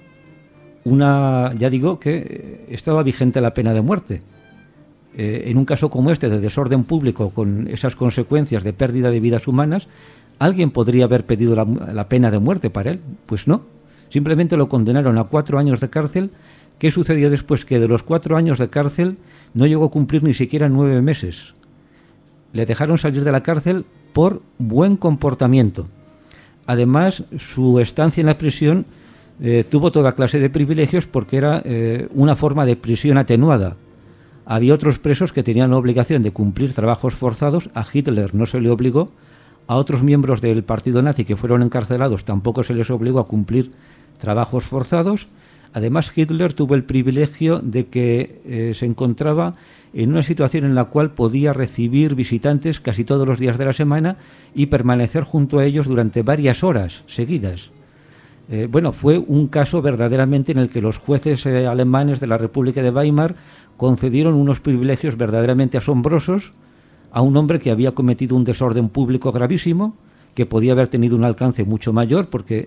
Ya digo que estaba vigente la pena de muerte. En un caso como este de desorden público con esas consecuencias de pérdida de vidas humanas, ¿alguien podría haber pedido la pena de muerte para él? Pues no. Simplemente lo condenaron a 4 años de cárcel. ¿Qué sucedió después? Que de los 4 años de cárcel no llegó a cumplir ni siquiera 9 meses. Le dejaron salir de la cárcel por buen comportamiento. Además, su estancia en la prisión tuvo toda clase de privilegios porque era una forma de prisión atenuada. Había otros presos que tenían la obligación de cumplir trabajos forzados. A Hitler no se le obligó. A otros miembros del partido nazi que fueron encarcelados tampoco se les obligó a cumplir trabajos forzados. Además, Hitler tuvo el privilegio de que se encontraba en una situación en la cual podía recibir visitantes casi todos los días de la semana y permanecer junto a ellos durante varias horas seguidas. Fue un caso verdaderamente en el que los jueces alemanes de la República de Weimar concedieron unos privilegios verdaderamente asombrosos a un hombre que había cometido un desorden público gravísimo, que podía haber tenido un alcance mucho mayor porque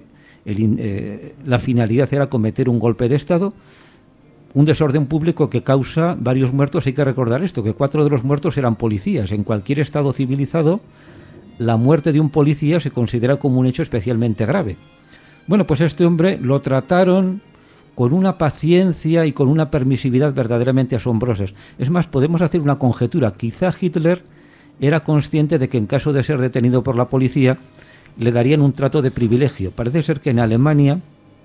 la finalidad era cometer un golpe de Estado, un desorden público que causa varios muertos. Hay que recordar esto, que 4 de los muertos eran policías. En cualquier Estado civilizado, la muerte de un policía se considera como un hecho especialmente grave. Bueno, pues este hombre lo trataron con una paciencia y con una permisividad verdaderamente asombrosas. Es más, podemos hacer una conjetura. Quizá Hitler era consciente de que en caso de ser detenido por la policía, le darían un trato de privilegio. Parece ser que en Alemania,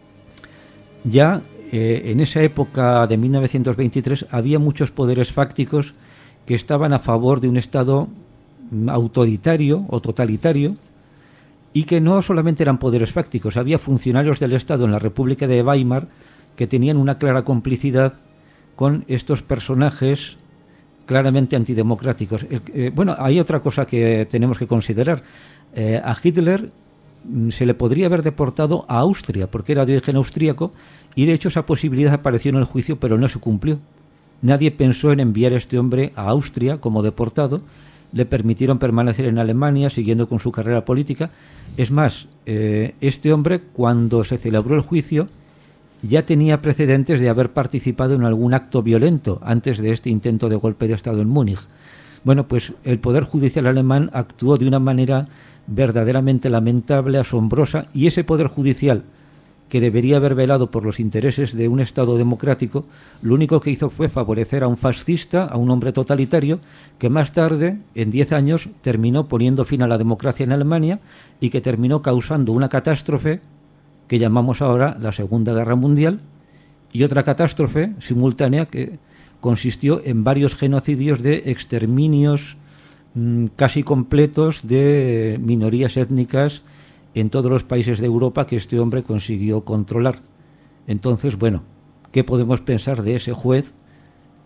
ya en esa época de 1923, había muchos poderes fácticos que estaban a favor de un Estado autoritario o totalitario, y que no solamente eran poderes fácticos, había funcionarios del Estado en la República de Weimar que tenían una clara complicidad con estos personajes claramente antidemocráticos. Hay otra cosa que tenemos que considerar. A Hitler se le podría haber deportado a Austria, porque era de origen austríaco, y de hecho esa posibilidad apareció en el juicio, pero no se cumplió. Nadie pensó en enviar a este hombre a Austria como deportado. Le permitieron permanecer en Alemania, siguiendo con su carrera política. Es más, este hombre, cuando se celebró el juicio, ya tenía precedentes de haber participado en algún acto violento antes de este intento de golpe de Estado en Múnich. Bueno, pues el Poder Judicial alemán actuó de una manera verdaderamente lamentable, asombrosa, y ese Poder Judicial, que debería haber velado por los intereses de un Estado democrático, lo único que hizo fue favorecer a un fascista, a un hombre totalitario, que más tarde, en 10 años, terminó poniendo fin a la democracia en Alemania y que terminó causando una catástrofe que llamamos ahora la Segunda Guerra Mundial, y otra catástrofe simultánea que consistió en varios genocidios de exterminios casi completos de minorías étnicas en todos los países de Europa que este hombre consiguió controlar. Entonces, bueno, ¿qué podemos pensar de ese juez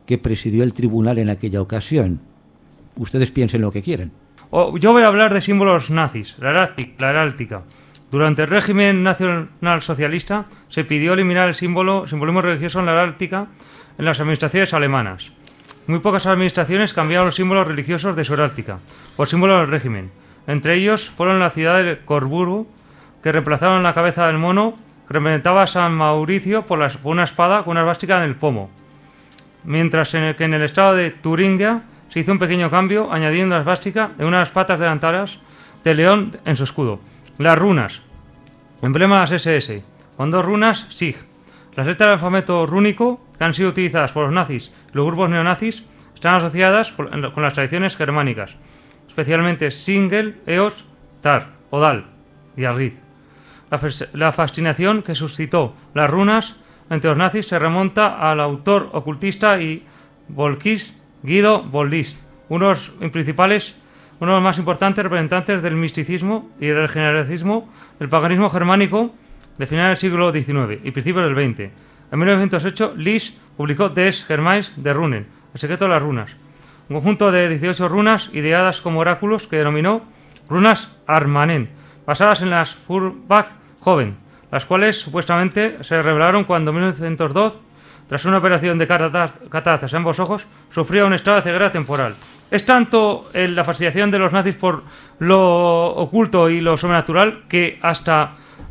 que presidió el tribunal en aquella ocasión. Ustedes piensen lo que quieran. Yo voy a hablar de símbolos nazis, la heráldica. Durante el régimen nacionalsocialista se pidió eliminar el simbolismo religioso en la heráldica en las administraciones alemanas. Muy pocas administraciones cambiaron los símbolos religiosos de su heráldica por símbolos del régimen. Entre ellos fueron la ciudad de Coburgo, que reemplazaron la cabeza del mono que representaba a San Mauricio por una espada con una esvástica en el pomo. Mientras que en el estado de Turingia se hizo un pequeño cambio, añadiendo la esvástica en unas patas delanteras de león en su escudo. Las runas, emblema de las SS, con 2 runas SIG. Las letras del alfabeto rúnico, que han sido utilizadas por los nazis y los grupos neonazis, están asociadas con las tradiciones germánicas, especialmente Singel, Eos, Tar, Odal y Alrid. La fascinación que suscitó las runas entre los nazis se remonta al autor ocultista y volquís Guido Boldist, uno de los más importantes representantes del misticismo y del generacismo del paganismo germánico de finales del siglo XIX y principios del XX. En 1908, Lis publicó Des Germais de Runen, el secreto de las runas, un conjunto de 18 runas ideadas como oráculos que denominó runas Armanen, basadas en las Furbach Joven, las cuales supuestamente se revelaron cuando en 1902, tras una operación de cataratas en ambos ojos, sufría un estado de ceguera temporal. Es tanto la fascinación de los nazis por lo oculto y lo sobrenatural que hasta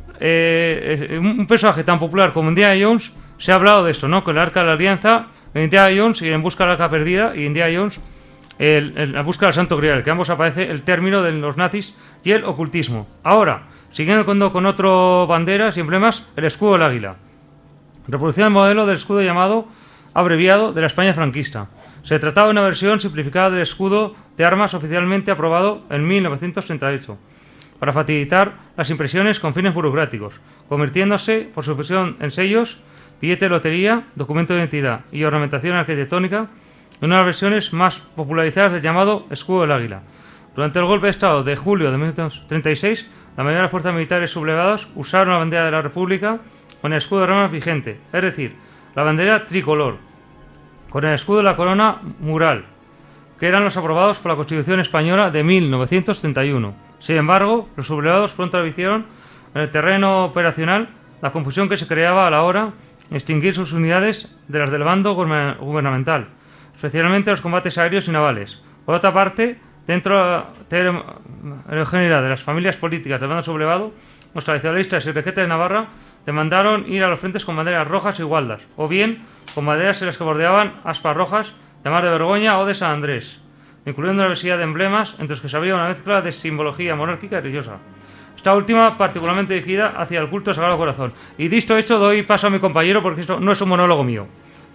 un personaje tan popular como Indiana Jones se ha hablado de esto, ¿no? Con el Arca de la Alianza, en Indiana Jones y En busca de la Arca Perdida, y Indiana Jones la búsqueda del Santo Grial, que ambos aparece el término de los nazis y el ocultismo. Ahora, siguiendo con otro banderas y emblemas, el escudo del águila. Reproducción del modelo del escudo llamado abreviado de la España franquista. Se trataba de una versión simplificada del escudo de armas oficialmente aprobado en 1938, para facilitar las impresiones con fines burocráticos, convirtiéndose por su expresión en sellos, billete de lotería, documento de identidad y ornamentación arquitectónica, en una de las versiones más popularizadas del llamado escudo del águila. Durante el golpe de Estado de julio de 1936, la mayoría de las fuerzas militares sublevadas usaron la bandera de la República con el escudo de armas vigente, es decir, la bandera tricolor, con el escudo de la corona mural, que eran los aprobados por la Constitución Española de 1931. Sin embargo, los sublevados pronto advirtieron en el terreno operacional la confusión que se creaba a la hora de extinguir sus unidades de las del bando gubernamental, especialmente los combates aéreos y navales. Por otra parte, dentro de la heterogeneidad de las familias políticas del bando sublevado, los tradicionalistas y requetes de Navarra demandaron ir a los frentes con banderas rojas y gualdas, o bien con banderas en las que bordeaban aspas rojas de Mar de Borgoña o de San Andrés, incluyendo una diversidad de emblemas entre los que se había una mezcla de simbología monárquica y religiosa. Esta última particularmente dirigida hacia el culto al Sagrado Corazón. Y dicho esto, doy paso a mi compañero porque esto no es un monólogo mío.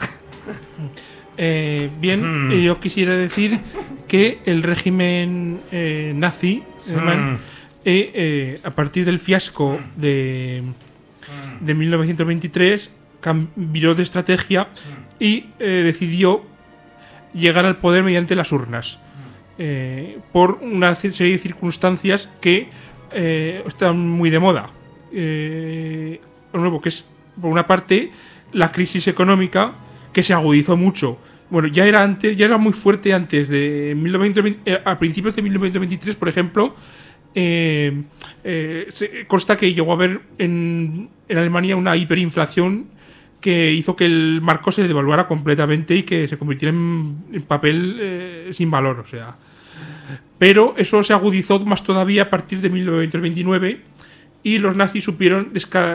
Yo quisiera decir que el régimen nazi alemán, a partir del fiasco de 1923, cambió de estrategia y decidió llegar al poder mediante las urnas, por una serie de circunstancias que están muy de moda. Nuevo, que es, por una parte, la crisis económica, que se agudizó mucho. Bueno, ya era muy fuerte antes de 1920, a principios de 1923, por ejemplo. Consta que llegó a haber en Alemania una hiperinflación que hizo que el marco se devaluara completamente y que se convirtiera en papel sin valor, o sea. Pero eso se agudizó más todavía a partir de 1929 y los nazis supieron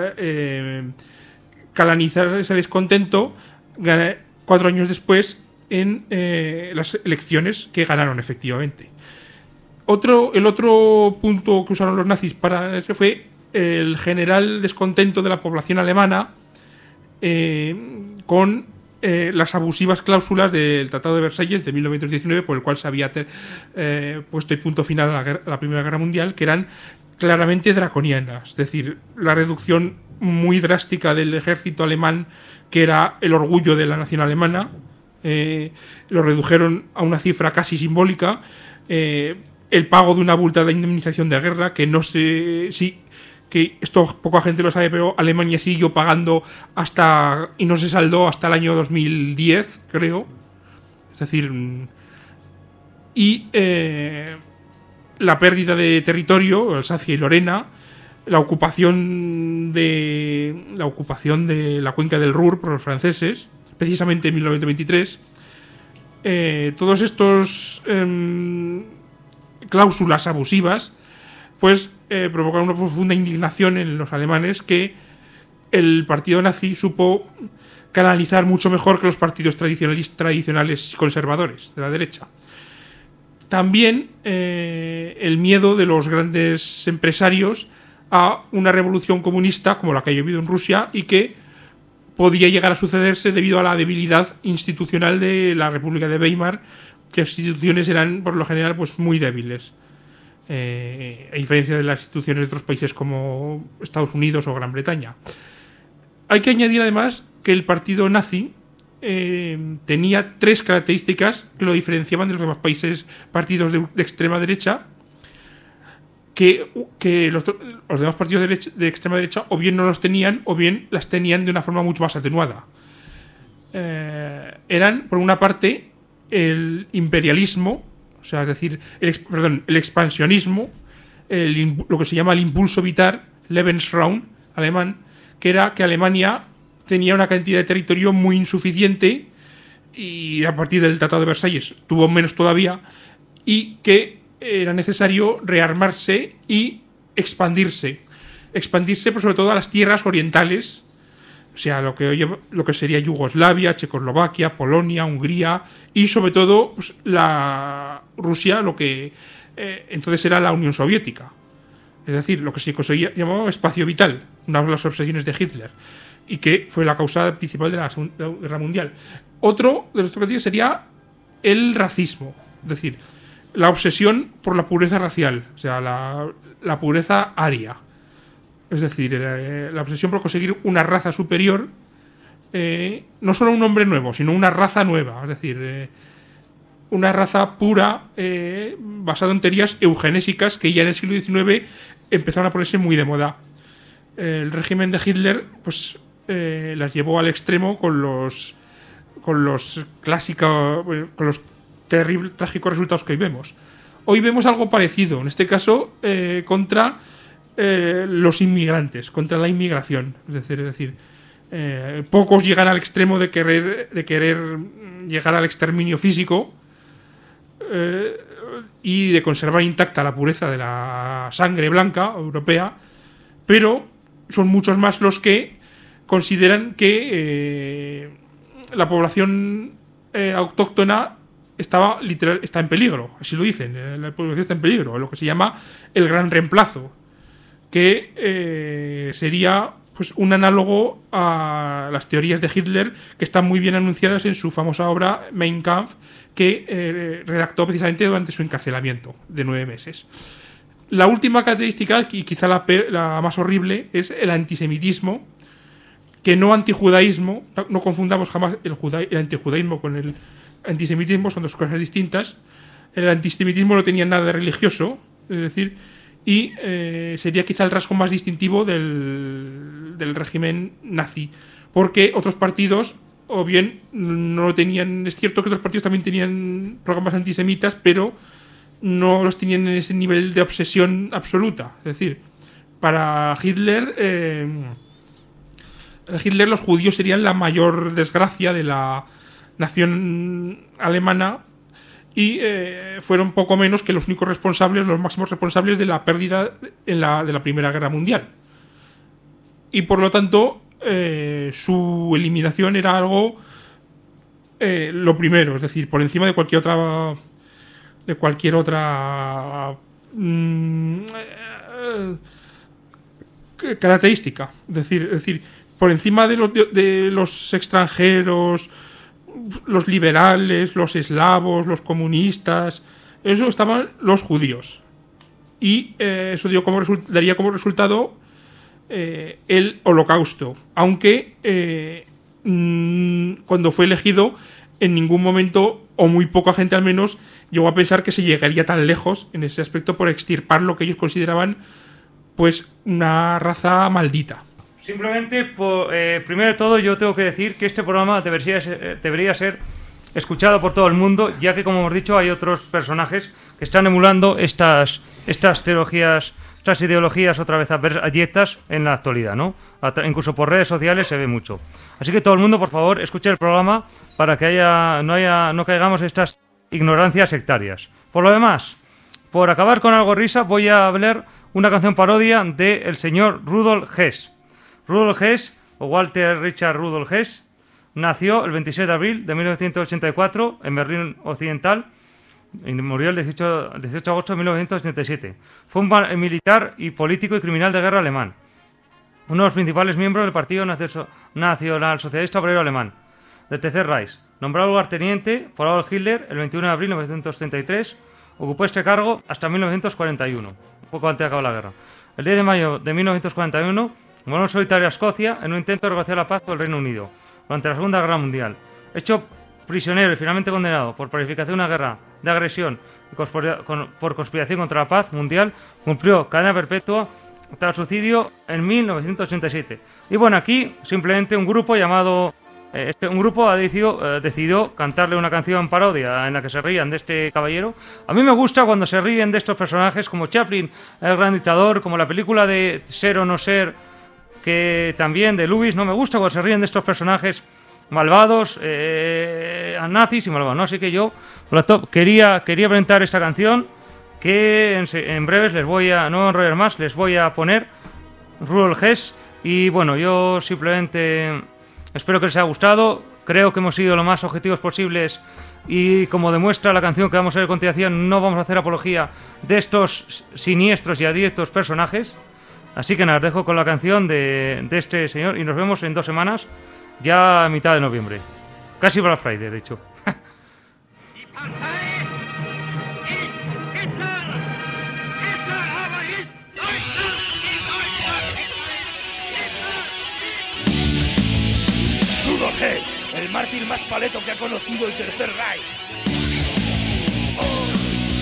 canalizar ese descontento 4 años después en las elecciones que ganaron efectivamente. El otro punto que usaron los nazis para eso fue el general descontento de la población alemana con las abusivas cláusulas del Tratado de Versalles de 1919, por el cual se había puesto el punto final a la Primera Guerra Mundial, que eran claramente draconianas. Es decir, la reducción muy drástica del ejército alemán, que era el orgullo de la nación alemana, lo redujeron a una cifra casi simbólica. El pago de una abultada indemnización de guerra, que no sé si... que esto poca gente lo sabe, pero Alemania siguió pagando y no se saldó hasta el año 2010, creo. Es decir, y la pérdida de territorio, Alsacia y Lorena, la ocupación de la cuenca del Ruhr por los franceses, precisamente en 1923, todos estos cláusulas abusivas, pues provocaron una profunda indignación en los alemanes que el partido nazi supo canalizar mucho mejor que los partidos tradicionales conservadores de la derecha. También el miedo de los grandes empresarios a una revolución comunista como la que ha habido en Rusia y que podía llegar a sucederse debido a la debilidad institucional de la República de Weimar, que las instituciones eran por lo general pues muy débiles, a diferencia de las instituciones de otros países como Estados Unidos o Gran Bretaña. Hay que añadir además que el partido nazi tenía 3 características que lo diferenciaban de los demás partidos de extrema derecha, que los demás partidos de extrema derecha o bien no los tenían o bien las tenían de una forma mucho más atenuada. Eran, por una parte, el imperialismo, o sea, es decir, el expansionismo, lo que se llama el impulso vital, Lebensraum alemán, que era que Alemania tenía una cantidad de territorio muy insuficiente y a partir del Tratado de Versalles tuvo menos todavía, y que era necesario rearmarse y expandirse por sobre todo a las tierras orientales, o sea, lo que sería Yugoslavia, Checoslovaquia, Polonia, Hungría y sobre todo pues, la Rusia, lo que entonces era la Unión Soviética. Es decir, lo que se llamaba espacio vital, una de las obsesiones de Hitler, y que fue la causa principal de la Segunda Guerra Mundial. Otro de los objetivos sería el racismo, es decir, la obsesión por la pureza racial, o sea, la pureza aria. Es decir, la obsesión por conseguir una raza superior, no solo un hombre nuevo, sino una raza nueva, es decir, una raza pura basada en teorías eugenésicas que ya en el siglo XIX empezaron a ponerse muy de moda. El régimen de Hitler pues las llevó al extremo con los clásicos, con los trágicos resultados que hoy vemos. Hoy vemos algo parecido, en este caso contra los inmigrantes, contra la inmigración. Es decir, pocos llegan al extremo de querer llegar al exterminio físico y de conservar intacta la pureza de la sangre blanca europea, pero son muchos más los que consideran que la población autóctona está en peligro, así lo dicen, la población está en peligro, lo que se llama el gran reemplazo, que sería pues un análogo a las teorías de Hitler que están muy bien anunciadas en su famosa obra Mein Kampf, que redactó precisamente durante su encarcelamiento de 9 meses. La última característica, y quizá la más horrible, es el antisemitismo, que no antijudaísmo, no confundamos jamás el antijudaísmo con el antisemitismo, son dos cosas distintas. El antisemitismo no tenía nada de religioso, es decir, y sería quizá el rasgo más distintivo del régimen nazi, porque otros partidos o bien no lo tenían. Es cierto que otros partidos también tenían programas antisemitas, pero no los tenían en ese nivel de obsesión absoluta. Es decir, para Hitler los judíos serían la mayor desgracia de la nación alemana y fueron poco menos que los únicos responsables, los máximos responsables de la pérdida de la Primera Guerra Mundial. Y por lo tanto, su eliminación era algo lo primero, es decir, por encima de cualquier otra característica. Es decir, por encima de los extranjeros, los liberales, los eslavos, los comunistas, eso estaban los judíos. Y eso daría como resultado el Holocausto. Aunque cuando fue elegido, en ningún momento, o muy poca gente al menos, llegó a pensar que se llegaría tan lejos en ese aspecto por extirpar lo que ellos consideraban pues una raza maldita. Simplemente, primero de todo, yo tengo que decir que este programa debería ser escuchado por todo el mundo, ya que, como hemos dicho, hay otros personajes que están emulando estas teologías, estas ideologías otra vez abyectas en la actualidad, ¿no? Incluso por redes sociales se ve mucho. Así que todo el mundo, por favor, escuche el programa para que no caigamos en estas ignorancias sectarias. Por lo demás, por acabar con algo risa, voy a hablar una canción parodia del señor Rudolf Hess. Rudolf Hess, o Walter Richard Rudolf Hess, nació el 26 de abril de 1984 en Berlín Occidental y murió el 18 de agosto de 1987. Fue un militar y político y criminal de guerra alemán. Uno de los principales miembros del Partido Nacional Socialista Obrero Alemán, del Tercer Reich. Nombrado lugarteniente por Adolf Hitler el 21 de abril de 1933, ocupó este cargo hasta 1941, poco antes de acabar la guerra. El 10 de mayo de 1941, voló en solitario a Escocia en un intento de negociar la paz con el Reino Unido durante la Segunda Guerra Mundial. Hecho prisionero y finalmente condenado por planificación de una guerra de agresión y por conspiración contra la paz mundial, cumplió cadena perpetua tras suicidio en 1987. Y bueno, aquí simplemente un grupo llamado... un grupo ha decidido cantarle una canción parodia en la que se rían de este caballero. A mí me gusta cuando se ríen de estos personajes como Chaplin, el gran dictador, como la película de Ser o no ser, que también de Lewis. No me gusta cuando se ríen de estos personajes malvados, nazis y malvados, ¿no? Así que yo quería presentar esta canción que en breves les voy a, no enrollar más, les voy a poner Rudolf Hess. Y bueno, yo simplemente espero que les haya gustado. Creo que hemos sido lo más objetivos posibles y, como demuestra la canción que vamos a ver a continuación, no vamos a hacer apología de estos siniestros y adiestros personajes. Así que nada, os dejo con la canción de este señor y nos vemos en 2 semanas, ya a mitad de noviembre. Casi Black Friday, de hecho. Rudolf Hess, el mártir más paleto que ha conocido el Tercer Reich. Oh.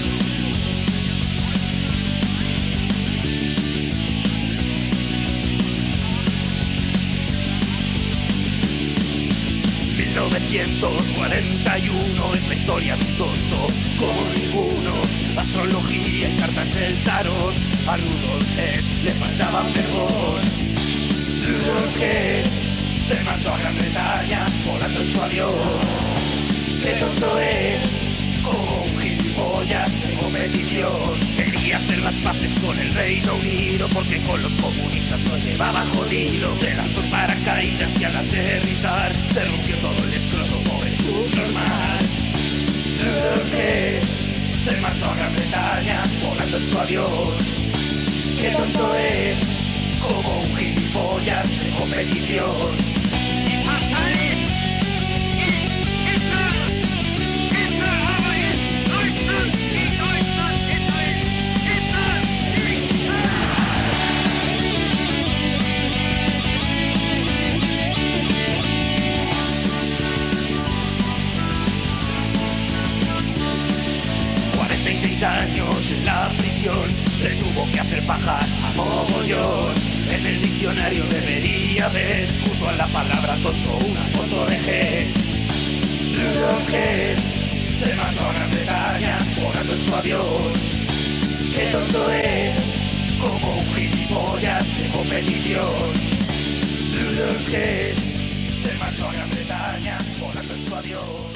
1941 es la historia de un tonto como ninguno. Astrología y cartas del tarot. A Rudolf Hess le faltaba mejor. Rudolf Hess se marchó a Gran Bretaña volando en su avión. Qué tonto es, como un gilipollas de competición. Quería hacer las paces con el Reino Unido porque con los comunistas lo llevaba jodido. Se lanzó en paracaídas y al aterrizar se rompió todo el escroto por el subnormal. Rudolf Hess se marchó a Gran Bretaña volando en su avión. Qué tonto es, como un gilipollas de competición. Años en la prisión, se tuvo que hacer pajas a mogollón. En el diccionario debería haber, junto a la palabra tonto, una foto de Hess. Rudolf Hess se marchó a Gran Bretaña volando en su avión. Qué tonto es, como un gilipollas de competición. Rudolf Hess se marchó a Gran Bretaña volando en su avión.